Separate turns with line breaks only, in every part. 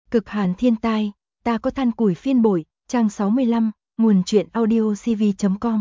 Cực hàn thiên tai, ta có than củi phiên bội, trang 65, nguồn truyện audio cv.com.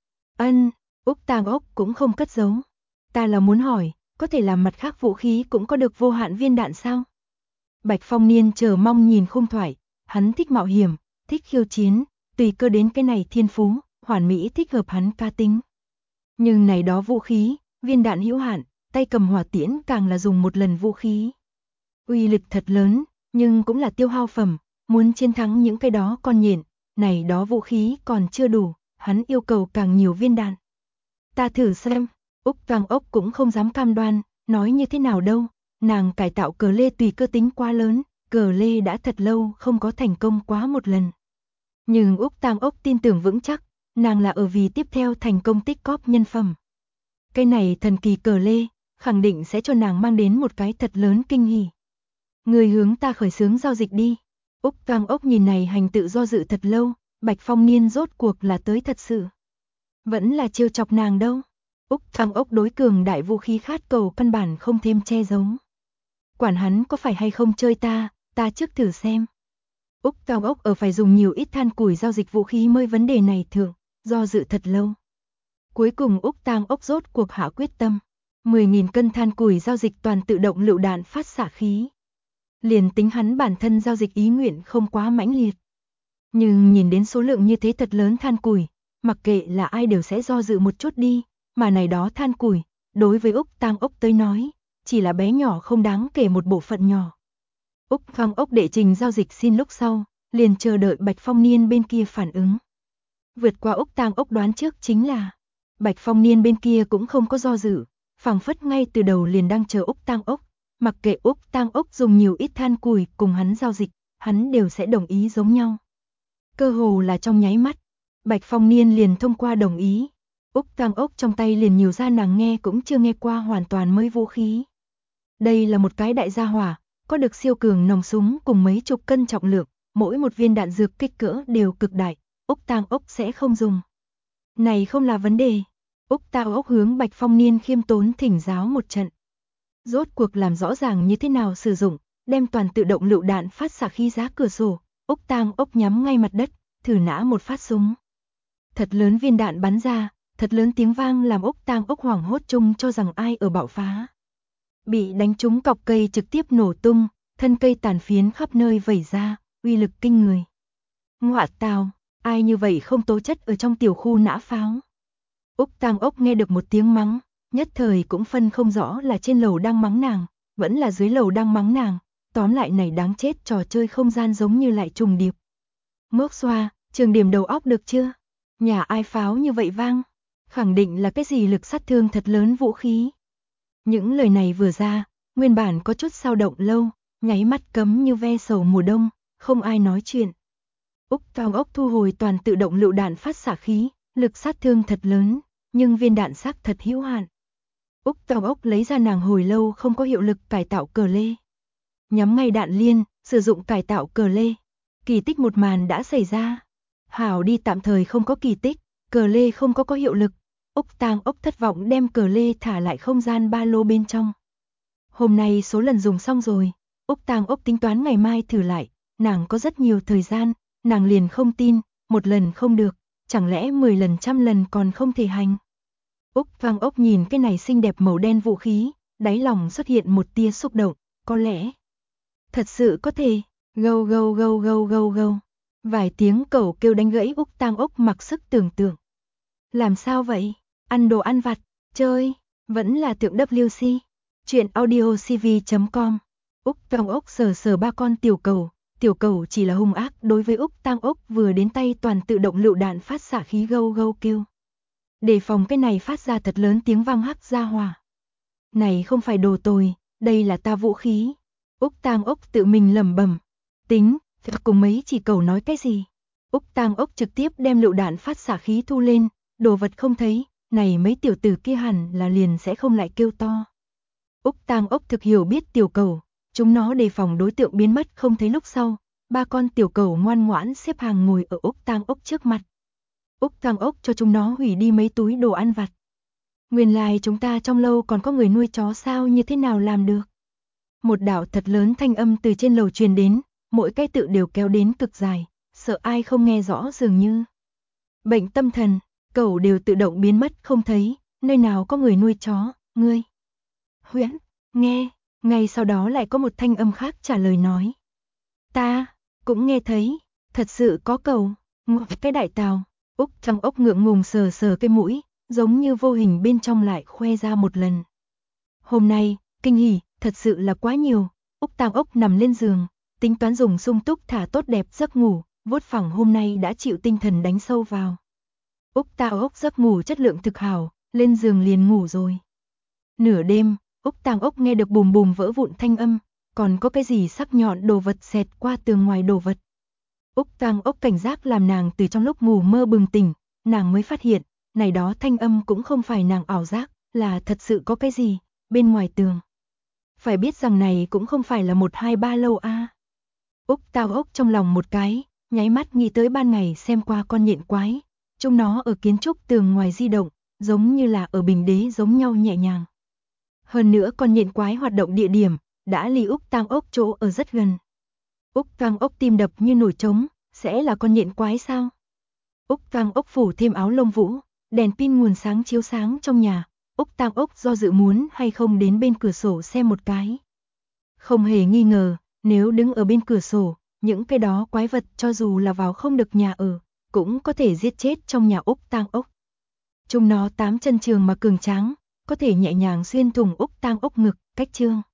Úc Tang Ốc cũng không cất giấu. Ta là muốn hỏi, có thể làm mặt khác vũ khí cũng có được vô hạn viên đạn sao? Bạch Phong Niên chờ mong nhìn khung thoại, hắn thích mạo hiểm, thích khiêu chiến, tùy cơ đến cái này thiên phú, hoàn mỹ thích hợp hắn cá tính. Nhưng này đó vũ khí, viên đạn hữu hạn, tay cầm hỏa tiễn càng là dùng một lần vũ khí. Uy lực thật lớn, nhưng cũng là tiêu hao phẩm, muốn chiến thắng những cái đó con nhện, này đó vũ khí còn chưa đủ, hắn yêu cầu càng nhiều viên đạn. Ta thử xem, Úc Tang Ốc cũng không dám cam đoan, nói như thế nào đâu, nàng cải tạo cờ lê tùy cơ tính quá lớn, cờ lê đã thật lâu không có thành công quá một lần. Nhưng Úc Tang Ốc tin tưởng vững chắc, nàng là ở vì tiếp theo thành công tích cóp nhân phẩm. Cái này thần kỳ cờ lê, khẳng định sẽ cho nàng mang đến một cái thật lớn kinh hỉ. Người hướng ta khởi xướng giao dịch đi. Úc Tang Ốc nhìn này hành tự do dự thật lâu, Bạch Phong Niên rốt cuộc là tới thật sự. Vẫn là trêu chọc nàng đâu. Úc Tang Ốc đối cường đại vũ khí khát cầu căn bản không thêm che giấu. Quản hắn có phải hay không chơi ta trước thử xem. Úc Tang Ốc ở phải dùng nhiều ít than củi giao dịch vũ khí mới vấn đề này thượng, do dự thật lâu. Cuối cùng Úc Tang Ốc rốt cuộc hạ quyết tâm. 10.000 cân than củi giao dịch toàn tự động lựu đạn phát xạ khí. Liền tính hắn bản thân giao dịch ý nguyện không quá mãnh liệt. Nhưng nhìn đến số lượng như thế thật lớn than củi, mặc kệ là ai đều sẽ do dự một chút đi, mà này đó than củi, đối với Úc Tang Ốc tới nói, chỉ là bé nhỏ không đáng kể một bộ phận nhỏ. Úc Tang Ốc đệ trình giao dịch xin lúc sau, liền chờ đợi Bạch Phong Niên bên kia phản ứng. Vượt qua Úc Tang Ốc đoán trước chính là, Bạch Phong Niên bên kia cũng không có do dự, phảng phất ngay từ đầu liền đang chờ Úc Tang Ốc, mặc kệ Úc Tang Ốc dùng nhiều ít than củi cùng hắn giao dịch, hắn đều sẽ đồng ý giống nhau. Cơ hồ là trong nháy mắt, Bạch Phong Niên liền thông qua đồng ý. Úc Tang Ốc trong tay liền nhiều ra nàng nghe cũng chưa nghe qua hoàn toàn mới vũ khí. Đây là một cái đại gia hỏa, có được siêu cường nòng súng cùng mấy chục cân trọng lượng, mỗi một viên đạn dược kích cỡ đều cực đại, Úc Tang Ốc sẽ không dùng. Này không là vấn đề. Úc Tang Ốc hướng Bạch Phong Niên khiêm tốn thỉnh giáo một trận. Rốt cuộc làm rõ ràng như thế nào sử dụng, đem toàn tự động lựu đạn phát xạ khí giá cửa sổ, Úc Tang Ốc nhắm ngay mặt đất, thử nã một phát súng. Thật lớn viên đạn bắn ra, thật lớn tiếng vang làm Úc Tang Ốc hoảng hốt chung cho rằng ai ở bạo phá. Bị đánh trúng cọc cây trực tiếp nổ tung, thân cây tàn phiến khắp nơi vẩy ra, uy lực kinh người. Ngọa tào, ai như vậy không tố chất ở trong tiểu khu nã pháo. Úc Tang Ốc nghe được một tiếng mắng, nhất thời cũng phân không rõ là trên lầu đang mắng nàng, vẫn là dưới lầu đang mắng nàng, tóm lại này đáng chết, trò chơi không gian giống như lại trùng điệp. Mốc xoa, trường điểm đầu óc được chưa? Nhà ai pháo như vậy vang? Khẳng định là cái gì lực sát thương thật lớn vũ khí. Những lời này vừa ra, nguyên bản có chút dao động lâu, nháy mắt cấm như ve sầu mùa đông, không ai nói chuyện. Úc Tang Ốc thu hồi toàn tự động lựu đạn phát xạ khí, lực sát thương thật lớn, nhưng viên đạn xác thật hữu hạn. Úc Tang Ốc lấy ra nàng hồi lâu không có hiệu lực cải tạo cờ lê. Nhắm ngay đạn liên, sử dụng cải tạo cờ lê. Kỳ tích một màn đã xảy ra. Hảo đi, tạm thời không có kỳ tích, cờ lê không có hiệu lực. Úc Tang Ốc thất vọng đem cờ lê thả lại không gian ba lô bên trong. Hôm nay số lần dùng xong rồi, Úc Tang Ốc tính toán ngày mai thử lại, nàng có rất nhiều thời gian, nàng liền không tin, một lần không được, chẳng lẽ 10 lần trăm lần còn không thể hành. Úc Tang Ốc nhìn cái này xinh đẹp màu đen vũ khí, đáy lòng xuất hiện một tia xúc động, có lẽ thật sự có thể. Gâu gâu gâu gâu gâu gâu. Vài tiếng cẩu kêu đánh gãy Úc Tang Ốc mặc sức tưởng tượng. Làm sao vậy? Ăn đồ ăn vặt, chơi, vẫn là tượng WC. Chuyện audio cv.com. Úc Tang Ốc sờ ba con tiểu cầu chỉ là hung ác đối với Úc Tang Ốc vừa đến tay toàn tự động lựu đạn phát xạ khí gâu gâu kêu. Đề phòng cái này phát ra thật lớn tiếng vang hắc ra hỏa. Này không phải đồ tồi, đây là ta vũ khí. Úc Tang Ốc tự mình lẩm bẩm. Tính, cùng mấy chỉ cầu nói cái gì? Úc Tang Ốc trực tiếp đem lựu đạn phát xạ khí thu lên, đồ vật không thấy, này mấy tiểu tử kia hẳn là liền sẽ không lại kêu to. Úc Tang Ốc thực hiểu biết tiểu cầu, chúng nó đề phòng đối tượng biến mất không thấy lúc sau, ba con tiểu cầu ngoan ngoãn xếp hàng ngồi ở Úc Tang Ốc trước mặt. Úc Tang Ốc cho chúng nó hủy đi mấy túi đồ ăn vặt. Nguyên lai chúng ta trong lâu còn có người nuôi chó sao, như thế nào làm được? Một đạo thật lớn thanh âm từ trên lầu truyền đến, mỗi cái tự đều kéo đến cực dài, sợ ai không nghe rõ dường như. Bệnh tâm thần, cẩu đều tự động biến mất không thấy, nơi nào có người nuôi chó, ngươi. Huyễn, nghe, ngay sau đó lại có một thanh âm khác trả lời nói. Ta, cũng nghe thấy, thật sự có cẩu, cái đại tào, Úc Tăng Ốc ngượng ngùng sờ sờ cái mũi, giống như vô hình bên trong lại khoe ra một lần. Hôm nay, kinh hỉ, thật sự là quá nhiều, Úc Tăng Ốc nằm lên giường, tính toán dùng sung túc thả tốt đẹp giấc ngủ, vốt phẳng hôm nay đã chịu tinh thần đánh sâu vào. Úc Tăng Ốc giấc ngủ chất lượng thực hảo, lên giường liền ngủ rồi. Nửa đêm, Úc Tăng Ốc nghe được bùm bùm vỡ vụn thanh âm, còn có cái gì sắc nhọn đồ vật xẹt qua tường ngoài đồ vật. Úc Tăng Ốc cảnh giác làm nàng từ trong lúc ngủ mơ bừng tỉnh, nàng mới phát hiện, này đó thanh âm cũng không phải nàng ảo giác, là thật sự có cái gì, bên ngoài tường. Phải biết rằng này cũng không phải là 1 2 3 lâu a. Úc Tăng Ốc trong lòng một cái, nháy mắt nghĩ tới ban ngày xem qua con nhện quái, chúng nó ở kiến trúc tường ngoài di động, giống như là ở bình đế giống nhau nhẹ nhàng. Hơn nữa con nhện quái hoạt động địa điểm, đã ly Úc Tăng Ốc chỗ ở rất gần. Úc Tăng Ốc tim đập như nổi trống, sẽ là con nhện quái sao? Úc Tăng Ốc phủ thêm áo lông vũ, đèn pin nguồn sáng chiếu sáng trong nhà, Úc Tăng Ốc do dự muốn hay không đến bên cửa sổ xem một cái. Không hề nghi ngờ, nếu đứng ở bên cửa sổ, những cái đó quái vật cho dù là vào không được nhà ở, cũng có thể giết chết trong nhà Úc Tăng Ốc. Chúng nó 8 chân trường mà cường tráng, có thể nhẹ nhàng xuyên thủng Úc Tăng Ốc ngực, cách trương.